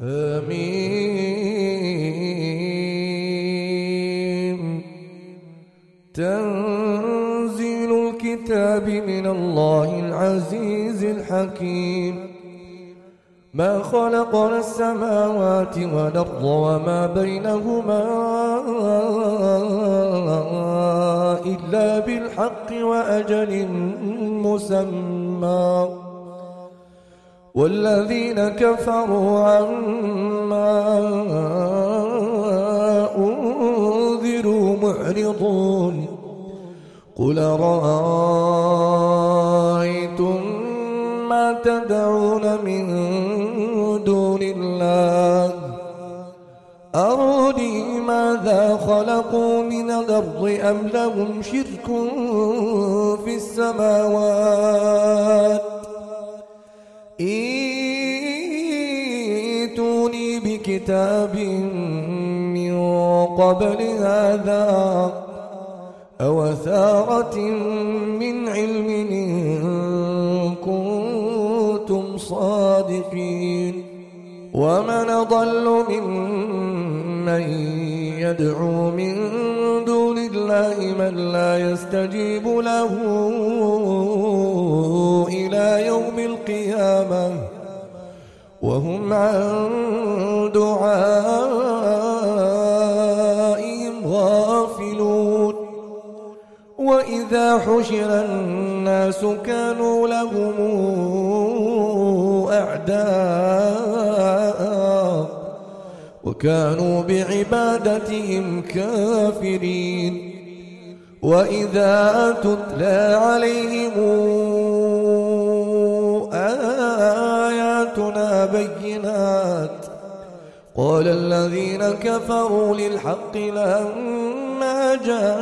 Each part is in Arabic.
آمين. تنزيل الكتاب من الله العزيز الحكيم. ما خلقنا السماوات والأرض وما بينهما إلا بالحق وأجل مسمى، والذين كفروا عما أنذروا معرضون. قل رأيتم ما تدعون من دون الله أروني ماذا خلقوا من الأرض أم لهم شرك في السماوات ائتوني بكتاب من قبل هذا أو أثارة من علم إن كنتم صادقين. ومن أضل ممن يدعو من دون الله من لا يستجيب له إلى يوم القيامة وهم عن دعائهم غافلون. وإذا حشر الناس كانوا لهم أعداء وكانوا بعبادتهم كافرين. وإذا تتلى عليهم آياتنا بينات قال الذين كفروا للحق لما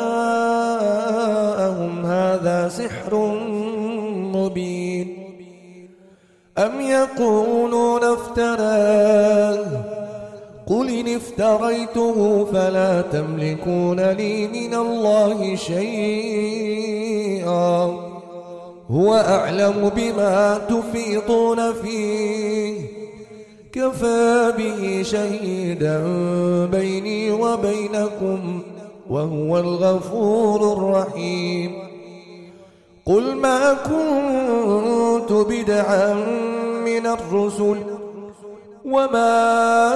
جاءهم هذا سحر مبين. أم يقولون افتراه قل إن افتريته فلا تملكون لي من الله شيئا هو أعلم بما تفيضون فيه كفى به شهيدا بيني وبينكم وهو الغفور الرحيم. قل ما كنت بدعا من الرسل وما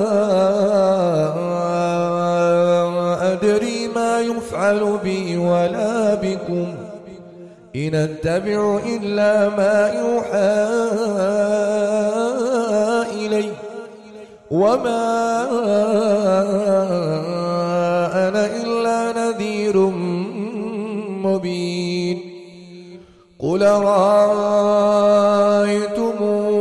أدري ما يفعل بي ولا بكم إن أتبع إلا ما يوحى إلي وما أنا إلا نذير مبين. قل رأيتم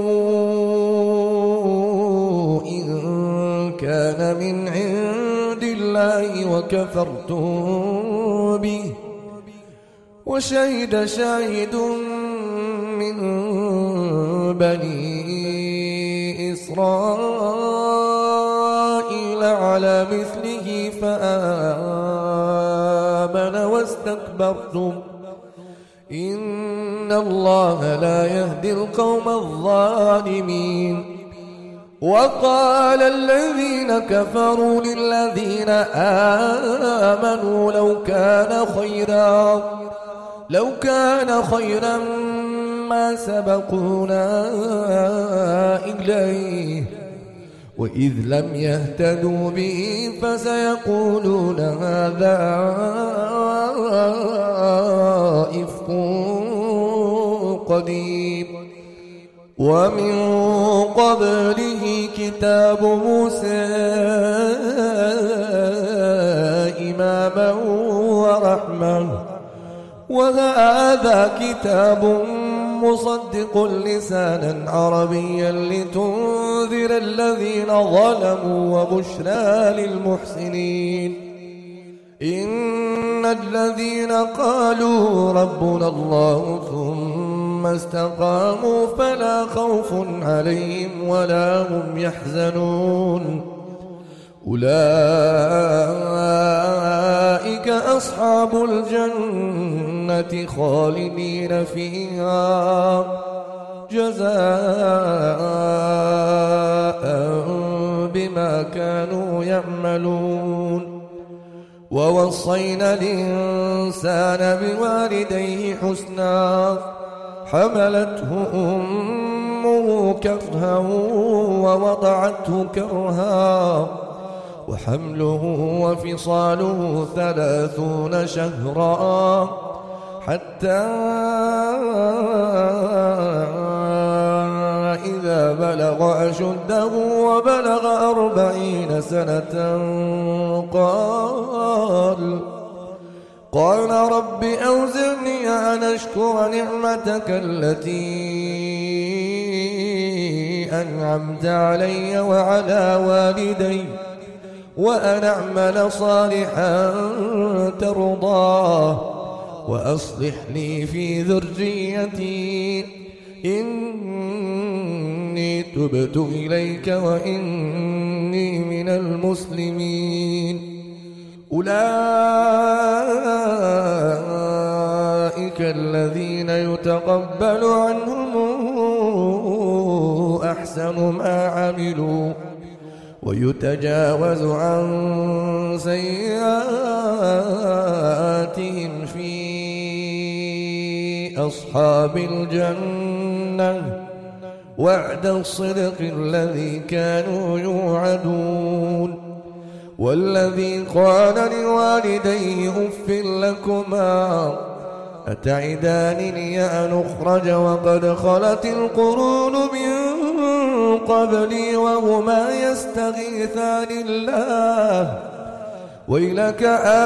إن كان من عند الله وكفرتم به وشهد شاهد من بني إسرائيل على مثله فآمن واستكبرتم إن الله لا يهدي القوم الظالمين. وقال الذين كفروا للذين آمنوا لو كان خيرا ما سبقونا إليه وإذ لم يهتدوا به فسيقولون هذا إفك قديم. ومن قبله كتاب موسى إماما ورحمة وهذا كتاب مصدق لسانا عربيا لتنذر الذين ظلموا وبشرى للمحسنين. إن الذين قالوا ربنا الله ثم استقاموا فلا خوف عليهم ولا هم يحزنون أولئك أصحاب الجنة خالدين فيها جزاء بما كانوا يعملون ووصينا الإنسان بوالديه حسنا حملته أمه كرها ووضعته كرها وحمله وفصاله 30 شهرا حتى إذا بلغ أشده وبلغ 40 سنة قال رب أوزعني أن أشكر نعمتك التي أنعمت علي وعلى والدي وأن أعمل صالحا ترضاه وأصلح لي في ذريتي إني تبت إليك وإني من المسلمين أولئك الذين يتقبل عنهم أحسن ما عملوا ويتجاوز عن سيئاتهم في أصحاب الجنة وعد الصدق الذي كانوا يوعدون والذي قال لوالديه أف لكما أتعدانني أن أخرج وقد خلت القرون من قبلي وهما يستغيثان الله ويلك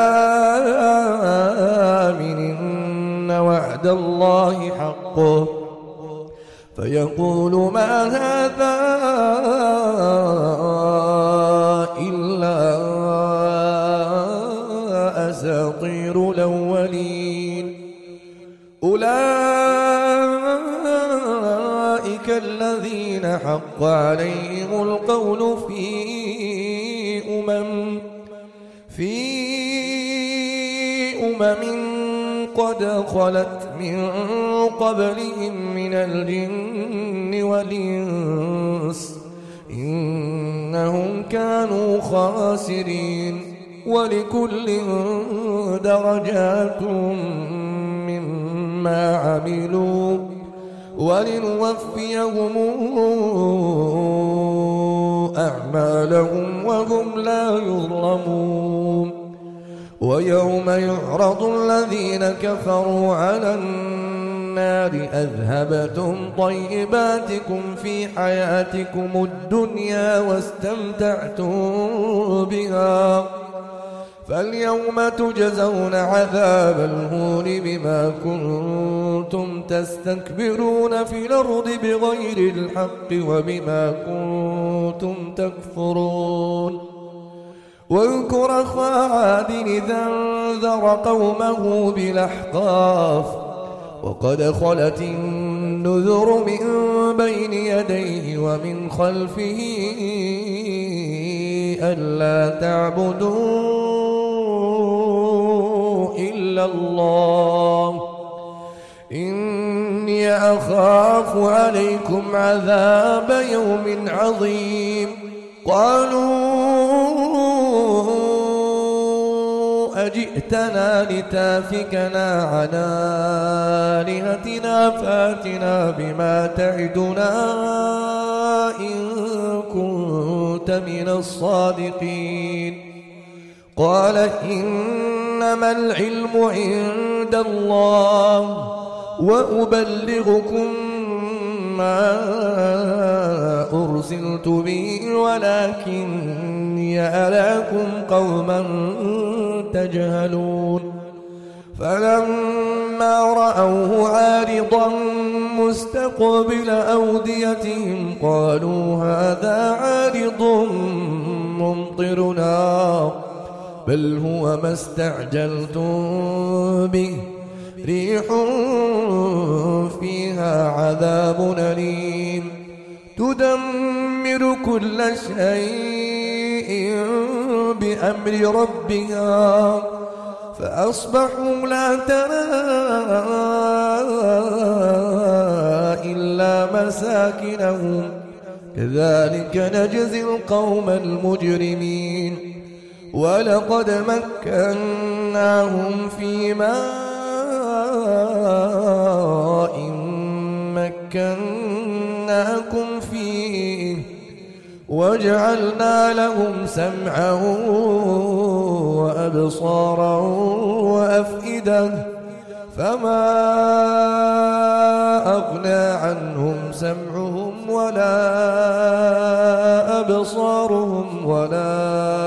آمن إن وعد الله حق فيقول ما هذا إلا أساطير الأولين أولئك الذين حق عليهم القول في أمم قد خلت من قبلهم من الجن والإنس إنهم كانوا خاسرين ولكل درجات مما عملوا ولنوفيهم أعمالهم وهم لا يظلمون ويوم يعرض الذين كفروا على النار أذهبتم طيباتكم في حياتكم الدنيا واستمتعتم بها فاليوم تجزون عذاب الهون بما كنتم تستكبرون في الأرض بغير الحق وبما كنتم تكفرون واذكر أخا عاد إذا انذر قومه بالأحقاف وقد خلت النذر من بين يديه ومن خلفه ألا تعبدوا إلا الله إني أخاف عليكم عذاب يوم عظيم قالوا أجئتنا لتافكنا عن آلهتنا فاتنا بما تعدنا إن كنت من الصادقين قال إنما العلم عند الله وأبلغكم ما أرسلت به ولكني أراكم قوما تجهلون فلما رأوه عارضا مستقبل أوديتهم قالوا هذا عارض ممطرنا بل هو ما استعجلتم به ريح فيها عذاب أليم تدمر كل شيء بأمر ربها فأصبحوا لا ترى إلا مساكنهم كذلك نجزي القوم المجرمين ولقد مكناهم في ماء مكناكم فيه وجعلنا لهم سمعا وأبصارا وأفئدة فما أغنى عنهم سمعهم ولا أبصارهم ولا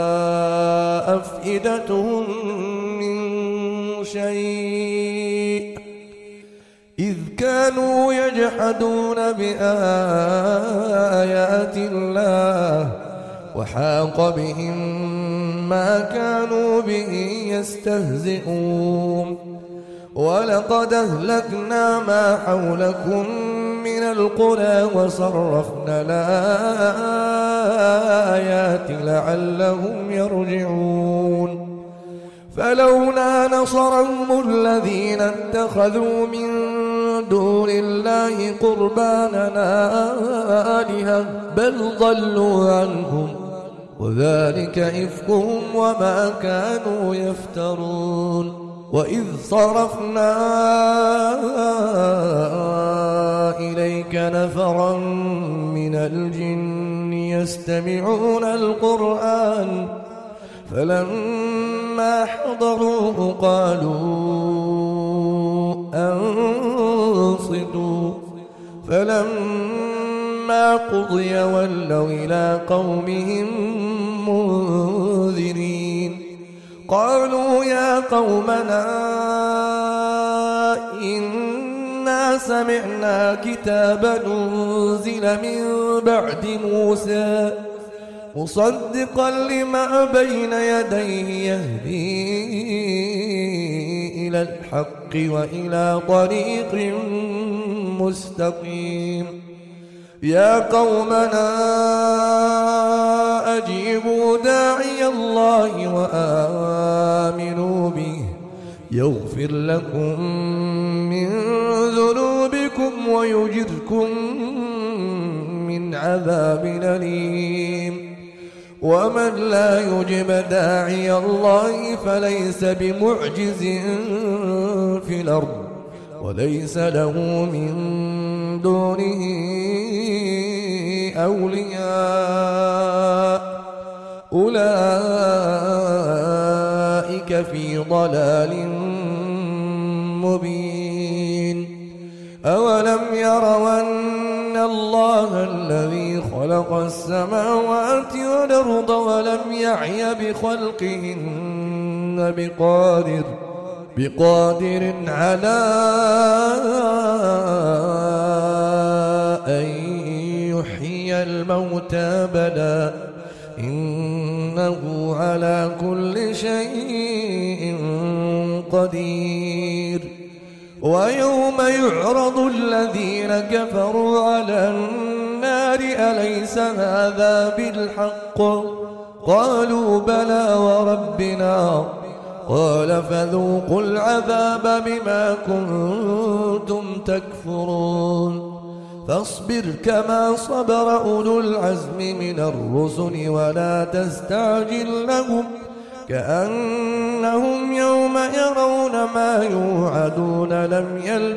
أفئدتهم من شيء إذ كانوا يجحدون بآيات الله وحاق بهم ما كانوا به يستهزئون ولقد أهلكنا ما حولكم من القرى وصرفنا الآيات لعلهم يرجعون فلولا نصرهم الذين اتخذوا من دون الله قربانا آلهة بل ضلوا عنهم وذلك إفكهم وما كانوا يفترون وإذ صرفنا إليك نفرا من الجن يستمعون القرآن فلما حضروه قالوا أنصتوا فلما قضي ولوا إلى قومهم منذرين قالوا يا قومنا إنا سمعنا كتابا أنزل من بعد موسى مصدقا لما بين يديه يهدي إلى الحق وإلى طريق مستقيم يا قومنا أجيبوا داعي الله وآمنوا به يغفر لكم من ذنوبكم ويجركم من عذاب أليم ومن لا يجب داعي الله فليس بمعجز في الأرض وليس له من دونه أولياء أولئك في ضلال مبين أولم يروا أن الله الذي خلق السماوات والأرض ولم يعي بخلقهن بقادر على أن يحيي الموتى بلى إنه على كل شيء قدير ويوم يعرض الذين كفروا على النار أليس هذا بالحق قالوا بلى وربنا قال فذوقوا العذاب بما كنتم تكفرون فاصبر كما صبر أولو العزم من الرسل ولا تستعجل لهم كأنهم يوم يرون ما يوعدون لم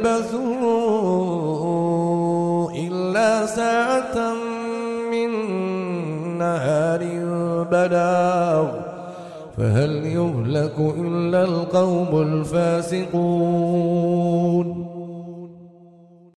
يلبثوا إلا ساعة من نهار بلاغ فهل يهلك إلا القوم الفاسقون